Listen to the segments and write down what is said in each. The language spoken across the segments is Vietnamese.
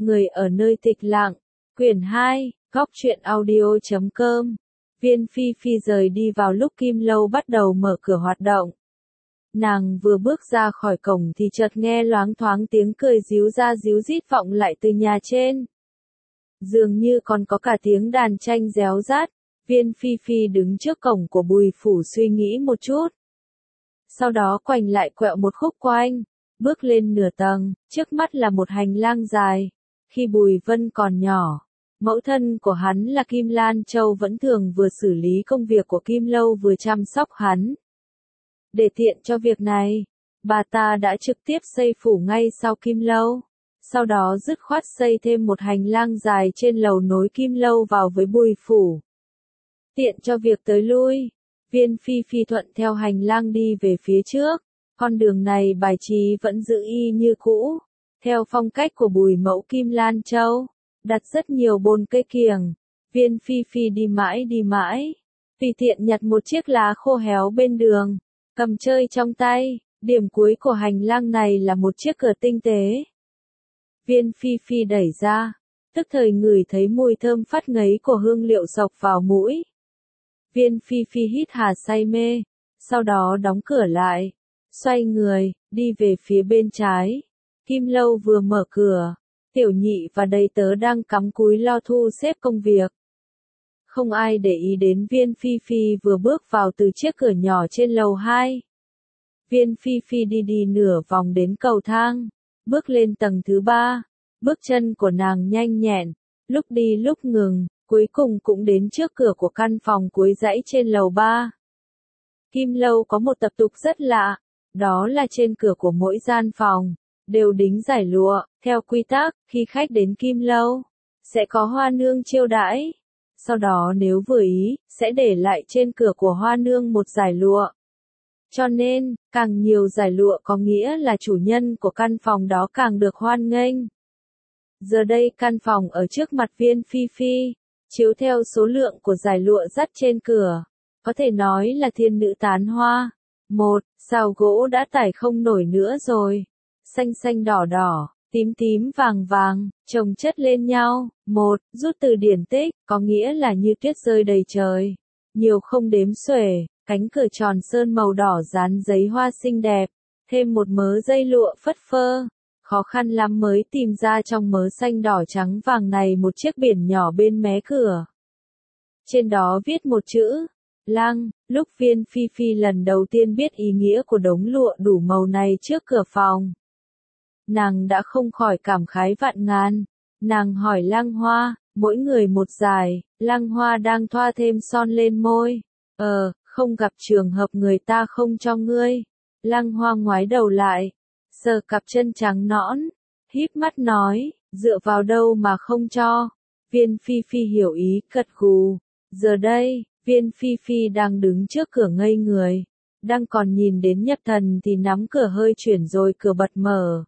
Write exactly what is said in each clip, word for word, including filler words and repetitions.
Người ở nơi tịch lặng. Quyển hai, góc truyện audio chấm com. Viên Phi Phi rời đi vào lúc Kim Lâu bắt đầu mở cửa hoạt động. Nàng vừa bước ra khỏi cổng thì chợt nghe loáng thoáng tiếng cười ríu ra ríu rít vọng lại từ nhà trên. Dường như còn có cả tiếng đàn tranh réo rát. Viên Phi Phi đứng trước cổng của Bùi Phủ suy nghĩ một chút. Sau đó quành lại quẹo một khúc quanh, bước lên nửa tầng, trước mắt là một hành lang dài. Khi Bùi Vân còn nhỏ, mẫu thân của hắn là Kim Lan Châu vẫn thường vừa xử lý công việc của Kim Lâu vừa chăm sóc hắn. Để tiện cho việc này, bà ta đã trực tiếp xây phủ ngay sau Kim Lâu. Sau đó dứt khoát xây thêm một hành lang dài trên lầu nối Kim Lâu vào với Bùi Phủ. Tiện cho việc tới lui, Viên Phi Phi thuận theo hành lang đi về phía trước. Con đường này bài trí vẫn giữ y như cũ, theo phong cách của Bùi mẫu Kim Lan Châu, đặt rất nhiều bồn cây kiểng. Viên Phi Phi đi mãi đi mãi, tùy tiện nhặt một chiếc lá khô héo bên đường, cầm chơi trong tay. Điểm cuối của hành lang này là một chiếc cửa tinh tế. Viên Phi Phi đẩy ra, tức thời ngửi thấy mùi thơm phát ngấy của hương liệu xộc vào mũi. Viên Phi Phi hít hà say mê, sau đó đóng cửa lại, xoay người, đi về phía bên trái. Kim Lâu vừa mở cửa, Tiểu Nhị và đầy tớ đang cắm cúi lo thu xếp công việc. Không ai để ý đến Viên Phi Phi vừa bước vào từ chiếc cửa nhỏ trên lầu hai. Viên Phi Phi đi đi nửa vòng đến cầu thang, bước lên tầng thứ ba. Bước chân của nàng nhanh nhẹn, lúc đi lúc ngừng, cuối cùng cũng đến trước cửa của căn phòng cuối dãy trên lầu ba. Kim Lâu có một tập tục rất lạ, đó là trên cửa của mỗi gian phòng đều đính giải lụa. Theo quy tắc, khi khách đến Kim Lâu sẽ có hoa nương chiêu đãi. Sau đó nếu vừa ý, sẽ để lại trên cửa của hoa nương một giải lụa. Cho nên, càng nhiều giải lụa có nghĩa là chủ nhân của căn phòng đó càng được hoan nghênh. Giờ đây căn phòng ở trước mặt Viên Phi Phi, chiếu theo số lượng của giải lụa dắt trên cửa, có thể nói là thiên nữ tán hoa. Một, sào gỗ đã tải không nổi nữa rồi. Xanh xanh đỏ đỏ, tím tím vàng vàng, chồng chất lên nhau. Một, rút từ điển tích, có nghĩa là như tuyết rơi đầy trời. Nhiều không đếm xuể, cánh cửa tròn sơn màu đỏ dán giấy hoa xinh đẹp, thêm một mớ dây lụa phất phơ. Khó khăn lắm mới tìm ra trong mớ xanh đỏ trắng vàng này một chiếc biển nhỏ bên mé cửa. Trên đó viết một chữ, Lăng. Lúc Viên Phi Phi lần đầu tiên biết ý nghĩa của đống lụa đủ màu này trước cửa phòng, nàng đã không khỏi cảm khái vạn ngàn. Nàng hỏi Lăng Hoa, mỗi người một giải. Lăng Hoa đang thoa thêm son lên môi. Ờ, không gặp trường hợp người ta không cho ngươi. Lăng Hoa ngoái đầu lại, sờ cặp chân trắng nõn, híp mắt nói, dựa vào đâu mà không cho. Viên Phi Phi hiểu ý, gật gù. Giờ đây, Viên Phi Phi đang đứng trước cửa ngây người, đang còn nhìn đến nhập thần thì nắm cửa hơi chuyển rồi cửa bật mở.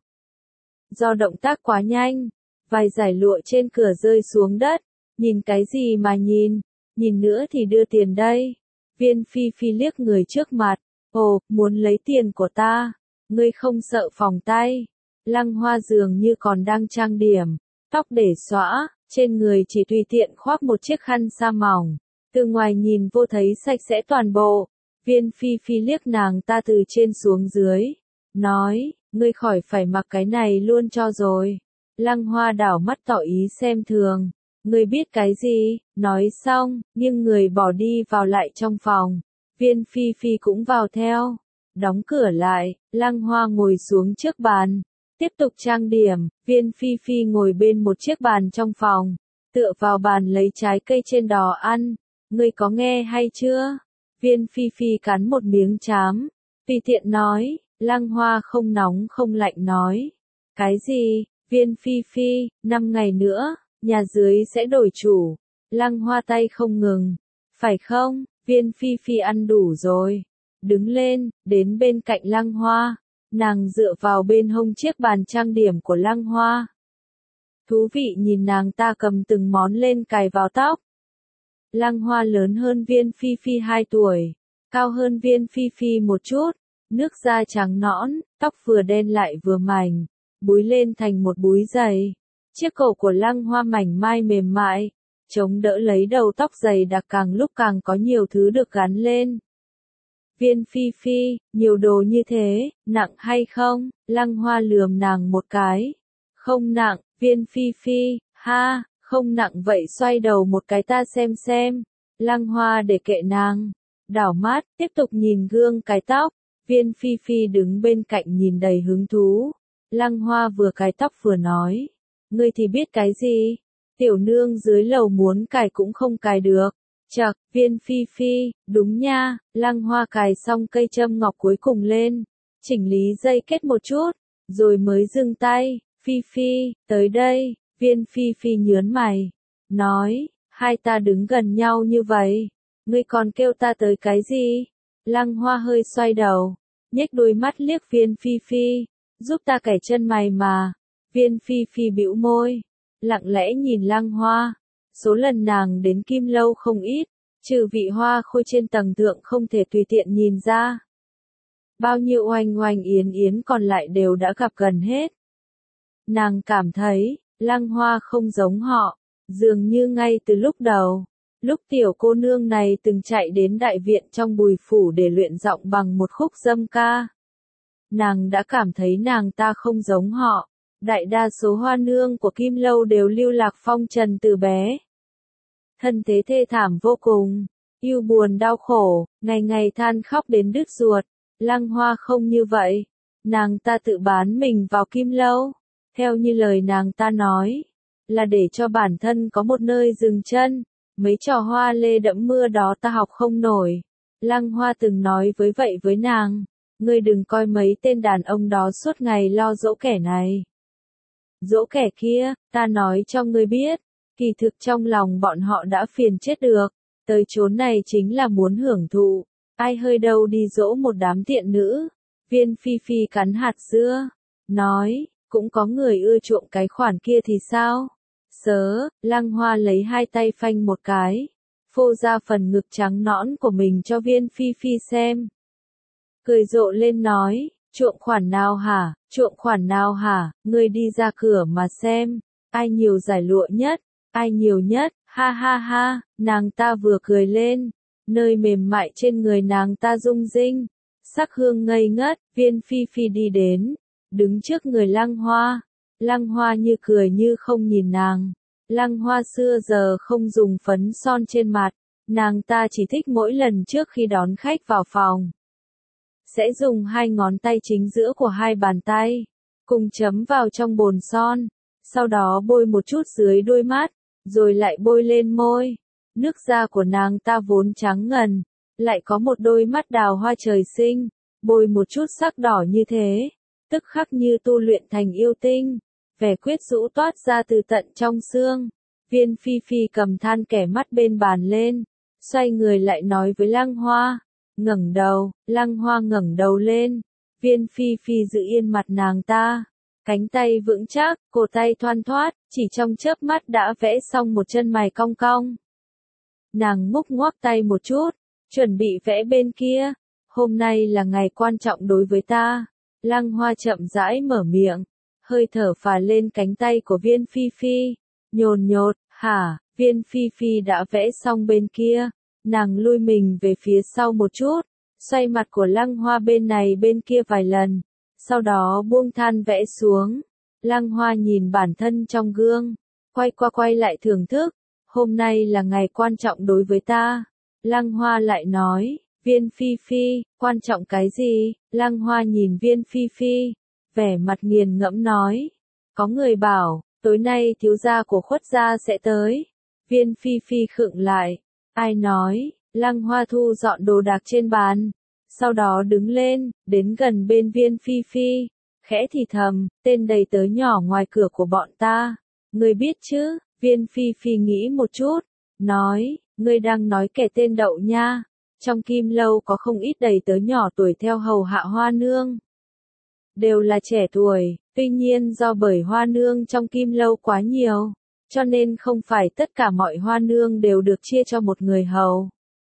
Do động tác quá nhanh, vài giải lụa trên cửa rơi xuống đất. Nhìn cái gì mà nhìn, nhìn nữa thì đưa tiền đây. Viên Phi Phi liếc người trước mặt, ồ, muốn lấy tiền của ta, ngươi không sợ phòng tay. Lăng Hoa dường như còn đang trang điểm, tóc để xõa, trên người chỉ tùy tiện khoác một chiếc khăn sa mỏng, từ ngoài nhìn vô thấy sạch sẽ toàn bộ. Viên Phi Phi liếc nàng ta từ trên xuống dưới, nói, ngươi khỏi phải mặc cái này luôn cho rồi. Lăng Hoa đảo mắt tỏ ý xem thường, ngươi biết cái gì. Nói xong, nhưng người bỏ đi vào lại trong phòng. Viên Phi Phi cũng vào theo, đóng cửa lại. Lăng Hoa ngồi xuống trước bàn, tiếp tục trang điểm. Viên Phi Phi ngồi bên một chiếc bàn trong phòng, tựa vào bàn lấy trái cây trên đó ăn. Ngươi có nghe hay chưa? Viên Phi Phi cắn một miếng trám, tùy tiện nói. Lăng Hoa không nóng không lạnh nói, cái gì? Viên Phi Phi, năm ngày nữa, nhà dưới sẽ đổi chủ. Lăng Hoa tay không ngừng, phải không? Viên Phi Phi ăn đủ rồi, đứng lên, đến bên cạnh Lăng Hoa. Nàng dựa vào bên hông chiếc bàn trang điểm của Lăng Hoa. Thú vị nhìn nàng ta cầm từng món lên cài vào tóc. Lăng Hoa lớn hơn Viên Phi Phi hai tuổi, cao hơn Viên Phi Phi một chút, nước da trắng nõn, tóc vừa đen lại vừa mảnh, búi lên thành một búi dày. Chiếc cổ của Lăng Hoa mảnh mai mềm mại, chống đỡ lấy đầu tóc dày đặc càng lúc càng có nhiều thứ được gắn lên. Viên Phi Phi, nhiều đồ như thế, nặng hay không? Lăng Hoa lườm nàng một cái. Không nặng, Viên Phi Phi, ha, không nặng vậy xoay đầu một cái ta xem xem. Lăng Hoa để kệ nàng, đảo mắt, tiếp tục nhìn gương cái tóc. Viên Phi Phi đứng bên cạnh nhìn đầy hứng thú. Lăng Hoa vừa cài tóc vừa nói. Ngươi thì biết cái gì? Tiểu nương dưới lầu muốn cài cũng không cài được. Chậc, Viên Phi Phi, đúng nha. Lăng Hoa cài xong cây châm ngọc cuối cùng lên, chỉnh lý dây kết một chút, rồi mới dừng tay. Phi Phi, tới đây. Viên Phi Phi nhớn mày, nói, hai ta đứng gần nhau như vậy, ngươi còn kêu ta tới cái gì? Lăng Hoa hơi xoay đầu, nhếch đôi mắt liếc Viên Phi Phi, giúp ta cải chân mày mà. Viên Phi Phi bĩu môi, lặng lẽ nhìn Lăng Hoa. Số lần nàng đến Kim Lâu không ít, trừ vị hoa khôi trên tầng thượng không thể tùy tiện nhìn ra. Bao nhiêu oanh oanh yến yến còn lại đều đã gặp gần hết. Nàng cảm thấy, Lăng Hoa không giống họ, dường như ngay từ lúc đầu, lúc tiểu cô nương này từng chạy đến đại viện trong Bùi phủ để luyện giọng bằng một khúc dâm ca. Nàng đã cảm thấy nàng ta không giống họ, đại đa số hoa nương của Kim Lâu đều lưu lạc phong trần từ bé. Thân thế thê thảm vô cùng, ưu buồn đau khổ, ngày ngày than khóc đến đứt ruột. Lăng Hoa không như vậy, nàng ta tự bán mình vào Kim Lâu. Theo như lời nàng ta nói, là để cho bản thân có một nơi dừng chân, mấy trò hoa lê đẫm mưa đó ta học không nổi. Lăng Hoa từng nói với vậy với nàng, ngươi đừng coi mấy tên đàn ông đó suốt ngày lo dỗ kẻ này, dỗ kẻ kia, ta nói cho ngươi biết, kỳ thực trong lòng bọn họ đã phiền chết được, tới chốn này chính là muốn hưởng thụ, ai hơi đâu đi dỗ một đám tiện nữ. Viên Phi Phi cắn hạt dưa, nói, cũng có người ưa chuộng cái khoản kia thì sao? Sớ, Lăng Hoa lấy hai tay phanh một cái, phô ra phần ngực trắng nõn của mình cho Viên Phi Phi xem. Cười rộ lên nói, chuộng khoản nào hả, chuộng khoản nào hả, ngươi đi ra cửa mà xem, ai nhiều giải lụa nhất, ai nhiều nhất, ha ha ha, nàng ta vừa cười lên, nơi mềm mại trên người nàng ta rung rinh, sắc hương ngây ngất. Viên Phi Phi đi đến, đứng trước người Lăng Hoa. Lăng Hoa như cười như không nhìn nàng. Lăng Hoa xưa giờ không dùng phấn son trên mặt, nàng ta chỉ thích mỗi lần trước khi đón khách vào phòng, sẽ dùng hai ngón tay chính giữa của hai bàn tay, cùng chấm vào trong bồn son, sau đó bôi một chút dưới đôi mắt, rồi lại bôi lên môi. Nước da của nàng ta vốn trắng ngần, lại có một đôi mắt đào hoa trời sinh, bôi một chút sắc đỏ như thế, tức khắc như tu luyện thành yêu tinh, vẻ quyết rũ toát ra từ tận trong xương. Viên Phi Phi cầm than kẻ mắt bên bàn lên, xoay người lại nói với Lăng Hoa, ngẩng đầu. Lăng Hoa ngẩng đầu lên, Viên Phi Phi giữ yên mặt nàng ta, cánh tay vững chắc, cổ tay thoăn thoắt, chỉ trong chớp mắt đã vẽ xong một chân mày cong cong. Nàng ngúc ngoác tay một chút, chuẩn bị vẽ bên kia. Hôm nay là ngày quan trọng đối với ta. Lăng Hoa chậm rãi mở miệng, hơi thở phả lên cánh tay của Viên Phi Phi, nhồn nhột, hả? Viên Phi Phi đã vẽ xong bên kia, nàng lui mình về phía sau một chút, xoay mặt của Lăng Hoa bên này bên kia vài lần, sau đó buông than vẽ xuống. Lăng Hoa nhìn bản thân trong gương, quay qua quay lại thưởng thức, hôm nay là ngày quan trọng đối với ta. Lăng Hoa lại nói, Viên Phi Phi, quan trọng cái gì? Lăng Hoa nhìn Viên Phi Phi, vẻ mặt nghiền ngẫm nói, có người bảo, tối nay thiếu gia của Khuất gia sẽ tới. Viên Phi Phi khựng lại, ai nói? Lăng Hoa thu dọn đồ đạc trên bàn, sau đó đứng lên, đến gần bên Viên Phi Phi, khẽ thì thầm, tên đầy tớ nhỏ ngoài cửa của bọn ta, ngươi biết chứ? Viên Phi Phi nghĩ một chút, nói, ngươi đang nói kẻ tên Đậu nha. Trong Kim Lâu có không ít đầy tớ nhỏ tuổi theo hầu hạ Hoa nương, đều là trẻ tuổi, tuy nhiên do bởi Hoa nương trong Kim Lâu quá nhiều, cho nên không phải tất cả mọi Hoa nương đều được chia cho một người hầu.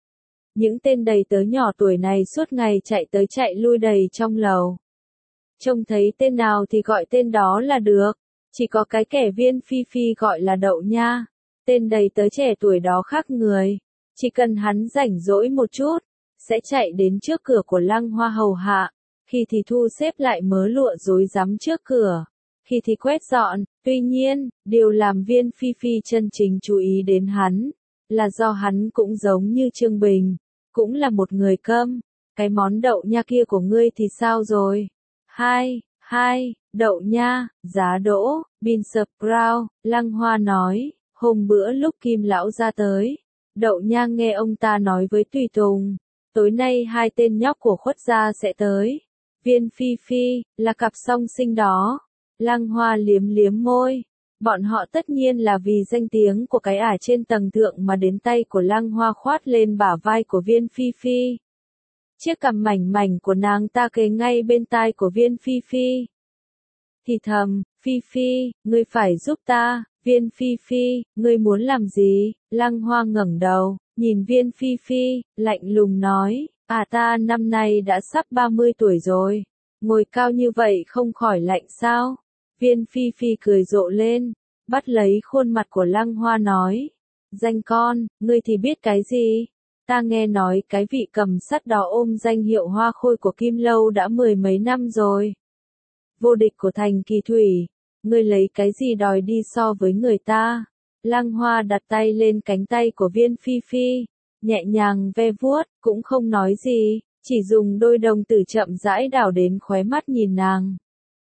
Những tên đầy tớ nhỏ tuổi này suốt ngày chạy tới chạy lui đầy trong lầu, trông thấy tên nào thì gọi tên đó là được, Chỉ có cái kẻ Viên Phi Phi gọi là Đậu Nha. Tên đầy tớ trẻ tuổi đó khác người. Chỉ cần hắn rảnh rỗi một chút, sẽ chạy đến trước cửa của Lăng Hoa hầu hạ. Khi thì thu xếp lại mớ lụa rối rắm trước cửa. Khi thì quét dọn. Tuy nhiên, điều làm Viên Phi Phi chân chính chú ý đến hắn, là do hắn cũng giống như Trương Bình. Cũng là một người câm. Cái món đậu nha kia của ngươi thì sao rồi? Hai, hai, đậu nha, giá đỗ, bean sprout, Lăng Hoa nói, hôm bữa lúc Kim lão ra tới, đậu nha nghe ông ta nói với tùy tùng, tối nay hai tên nhóc của Khuất gia sẽ tới. Viên Phi Phi, là cặp song sinh đó. Lăng Hoa liếm liếm môi. Bọn họ tất nhiên là vì danh tiếng của cái ả trên tầng thượng mà đến tay của Lăng Hoa khoát lên bả vai của Viên Phi Phi. Chiếc cằm mảnh mảnh của nàng ta kề ngay bên tai của Viên Phi Phi. Thì thầm, Phi Phi, ngươi phải giúp ta. Viên Phi Phi, ngươi muốn làm gì? Lăng Hoa ngẩng đầu, nhìn Viên Phi Phi, lạnh lùng nói, à ta năm nay đã sắp ba mươi tuổi rồi. Ngồi cao như vậy không khỏi lạnh sao? Viên Phi Phi cười rộ lên, bắt lấy khuôn mặt của Lăng Hoa nói, danh con, ngươi thì biết cái gì? Ta nghe nói cái vị cầm sắt đó ôm danh hiệu hoa khôi của Kim Lâu đã mười mấy năm rồi. Vô địch của thành Kỳ Thủy, ngươi lấy cái gì đòi đi so với người ta? Lăng Hoa đặt tay lên cánh tay của Viên Phi Phi, nhẹ nhàng ve vuốt, cũng không nói gì, chỉ dùng đôi đồng tử chậm rãi đảo đến khóe mắt nhìn nàng.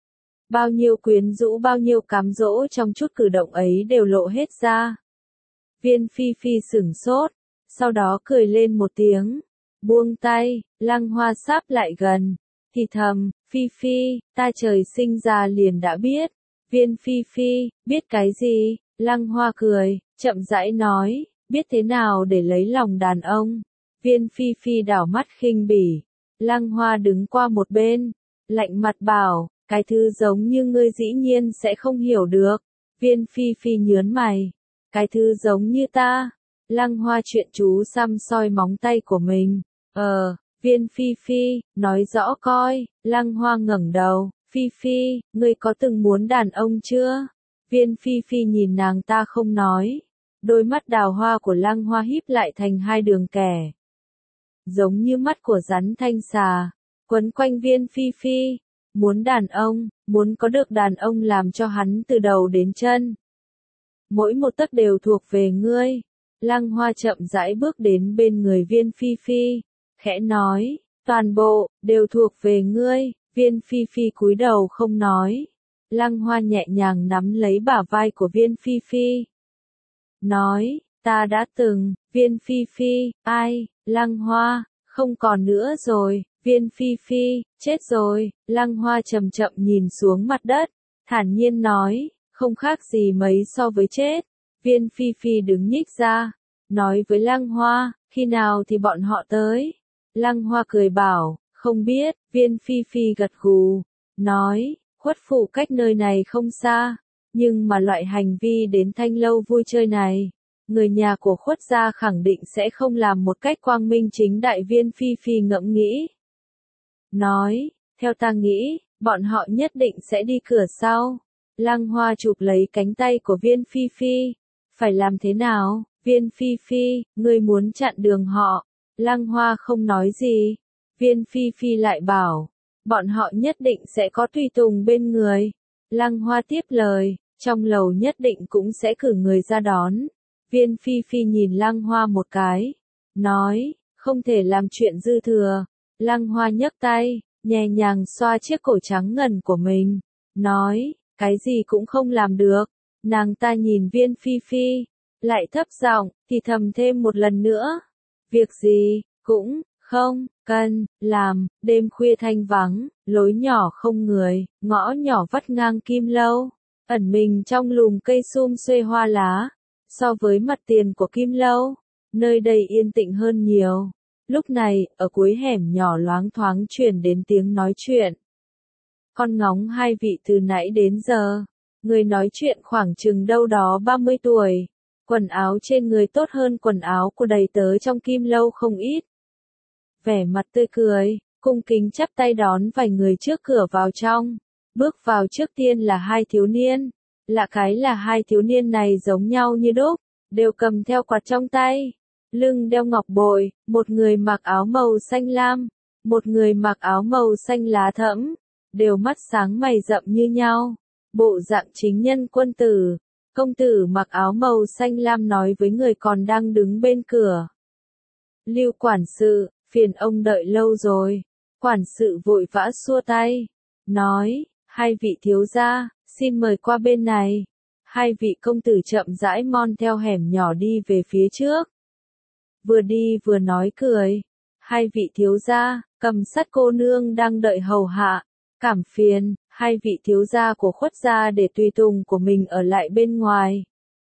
Bao nhiêu quyến rũ bao nhiêu cám dỗ trong chút cử động ấy đều lộ hết ra. Viên Phi Phi sửng sốt, sau đó cười lên một tiếng, buông tay, Lăng Hoa sáp lại gần, thì thầm, Phi Phi, ta trời sinh ra liền đã biết. Viên Phi Phi, biết cái gì? Lăng Hoa cười, chậm rãi nói, biết thế nào để lấy lòng đàn ông. Viên Phi Phi đảo mắt khinh bỉ. Lăng Hoa đứng qua một bên, lạnh mặt bảo, cái thứ giống như ngươi dĩ nhiên sẽ không hiểu được. Viên Phi Phi nhớn mày, cái thứ giống như ta. Lăng Hoa chuyện chú xăm soi móng tay của mình. Ờ, Viên Phi Phi, nói rõ coi. Lăng Hoa ngẩng đầu, Phi Phi, ngươi có từng muốn đàn ông chưa? Viên Phi Phi nhìn nàng ta không nói. Đôi mắt đào hoa của Lăng Hoa híp lại thành hai đường kẻ. Giống như mắt của rắn thanh xà, quấn quanh Viên Phi Phi. Muốn đàn ông, muốn có được đàn ông làm cho hắn từ đầu đến chân. Mỗi một tấc đều thuộc về ngươi. Lăng Hoa chậm rãi bước đến bên người Viên Phi Phi, khẽ nói, toàn bộ, đều thuộc về ngươi. Viên Phi Phi cúi đầu không nói. Lăng Hoa nhẹ nhàng nắm lấy bả vai của Viên Phi Phi. Nói, ta đã từng. Viên Phi Phi, ai? Lăng Hoa, không còn nữa rồi. Viên Phi Phi, chết rồi. Lăng Hoa chậm chậm nhìn xuống mặt đất, thản nhiên nói, không khác gì mấy so với chết. Viên Phi Phi đứng nhích ra, nói với Lăng Hoa, khi nào thì bọn họ tới? Lăng Hoa cười bảo, không biết. Viên Phi Phi gật gù, nói, Khuất phủ cách nơi này không xa, nhưng mà loại hành vi đến Thanh Lâu vui chơi này, người nhà của Khuất gia khẳng định sẽ không làm một cách quang minh chính đại. Viên Phi Phi ngẫm nghĩ, nói, theo ta nghĩ, bọn họ nhất định sẽ đi cửa sau. Lăng Hoa chụp lấy cánh tay của Viên Phi Phi, phải làm thế nào? Viên Phi Phi, ngươi muốn chặn đường họ. Lăng Hoa không nói gì. Viên Phi Phi lại bảo, bọn họ nhất định sẽ có tùy tùng bên người. Lăng Hoa tiếp lời, trong lầu nhất định cũng sẽ cử người ra đón. Viên Phi Phi nhìn Lăng Hoa một cái, nói, không thể làm chuyện dư thừa. Lăng Hoa nhấc tay, nhẹ nhàng xoa chiếc cổ trắng ngần của mình, nói, cái gì cũng không làm được. Nàng ta nhìn Viên Phi Phi, lại thấp giọng, thì thầm thêm một lần nữa. Việc gì, cũng, không, cần, làm. Đêm khuya thanh vắng, lối nhỏ không người, ngõ nhỏ vắt ngang Kim Lâu, ẩn mình trong lùm cây sum xuê hoa lá. So với mặt tiền của Kim Lâu, nơi đây yên tĩnh hơn nhiều. Lúc này, ở cuối hẻm nhỏ loáng thoáng truyền đến tiếng nói chuyện. Con ngóng hai vị từ nãy đến giờ. Người nói chuyện khoảng chừng đâu đó ba mươi tuổi. Quần áo trên người tốt hơn quần áo của đầy tớ trong Kim Lâu không ít. Vẻ mặt tươi cười, cung kính chắp tay đón vài người trước cửa vào trong. Bước vào trước tiên là hai thiếu niên. Lạ cái là hai thiếu niên này giống nhau như đúc, đều cầm theo quạt trong tay, lưng đeo ngọc bội, một người mặc áo màu xanh lam, một người mặc áo màu xanh lá thẫm, đều mắt sáng mày rậm như nhau, bộ dạng chính nhân quân tử. Công tử mặc áo màu xanh lam nói với người còn đang đứng bên cửa. Lưu quản sự, phiền ông đợi lâu rồi. Quản sự vội vã xua tay, nói, hai vị thiếu gia, xin mời qua bên này. Hai vị công tử chậm rãi mon theo hẻm nhỏ đi về phía trước. Vừa đi vừa nói cười, hai vị thiếu gia, cầm sắt cô nương đang đợi hầu hạ, cảm phiền, hai vị thiếu gia của Khuất gia để tùy tùng của mình ở lại bên ngoài.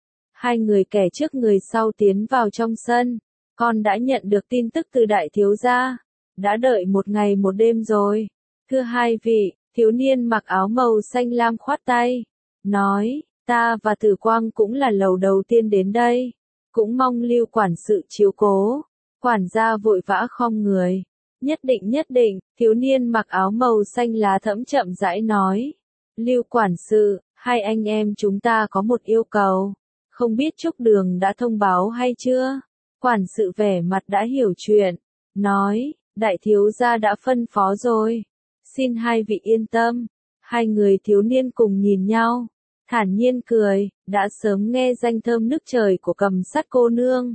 Hai người kẻ trước người sau tiến vào trong sân, con đã nhận được tin tức từ đại thiếu gia, đã đợi một ngày một đêm rồi. Thưa hai vị, thiếu niên mặc áo màu xanh lam khoát tay, nói, ta và Tử Quang cũng là lầu đầu tiên đến đây, cũng mong Lưu quản sự chiếu cố. Quản gia vội vã khom người. Nhất định nhất định, thiếu niên mặc áo màu xanh lá thẫm chậm rãi nói. Lưu quản sự, hai anh em chúng ta có một yêu cầu, không biết Trúc Đường đã thông báo hay chưa? Quản sự vẻ mặt đã hiểu chuyện, nói, đại thiếu gia đã phân phó rồi, xin hai vị yên tâm. Hai người thiếu niên cùng nhìn nhau, thản nhiên cười, đã sớm nghe danh thơm nước trời của cầm sắt cô nương.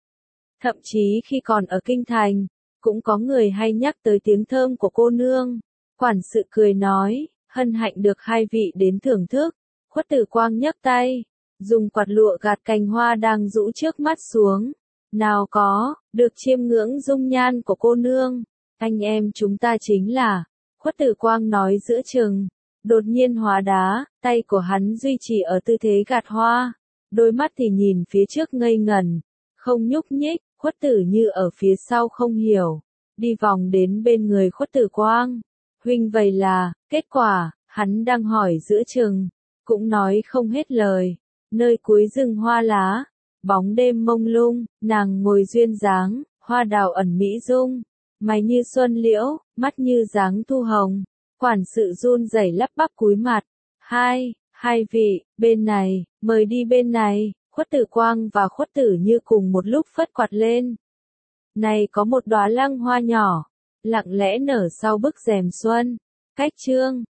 Thậm chí khi còn ở kinh thành, cũng có người hay nhắc tới tiếng thơm của cô nương. Quản sự cười nói, hân hạnh được hai vị đến thưởng thức. Khuất Tử Quang nhấc tay, dùng quạt lụa gạt cành hoa đang rũ trước mắt xuống. Nào có, được chiêm ngưỡng dung nhan của cô nương, anh em chúng ta chính là. Khuất Tử Quang nói giữa chừng, đột nhiên hóa đá, tay của hắn duy trì ở tư thế gạt hoa, đôi mắt thì nhìn phía trước ngây ngẩn, không nhúc nhích. Khuất Tử Như ở phía sau không hiểu, đi vòng đến bên người Khuất Tử Quang. Huynh vậy là, kết quả, hắn đang hỏi giữa chừng, cũng nói không hết lời. Nơi cuối rừng hoa lá, bóng đêm mông lung, nàng ngồi duyên dáng, hoa đào ẩn mỹ dung, mày như xuân liễu, mắt như dáng thu hồng. Quản sự run rẩy lắp bắp cúi mặt, hai, hai vị, bên này, mời đi bên này. Khuất Tử Quang và Khuất Tử Như cùng một lúc phất quạt lên. Này có một đóa lăng hoa nhỏ, lặng lẽ nở sau bức rèm xuân. Cách chương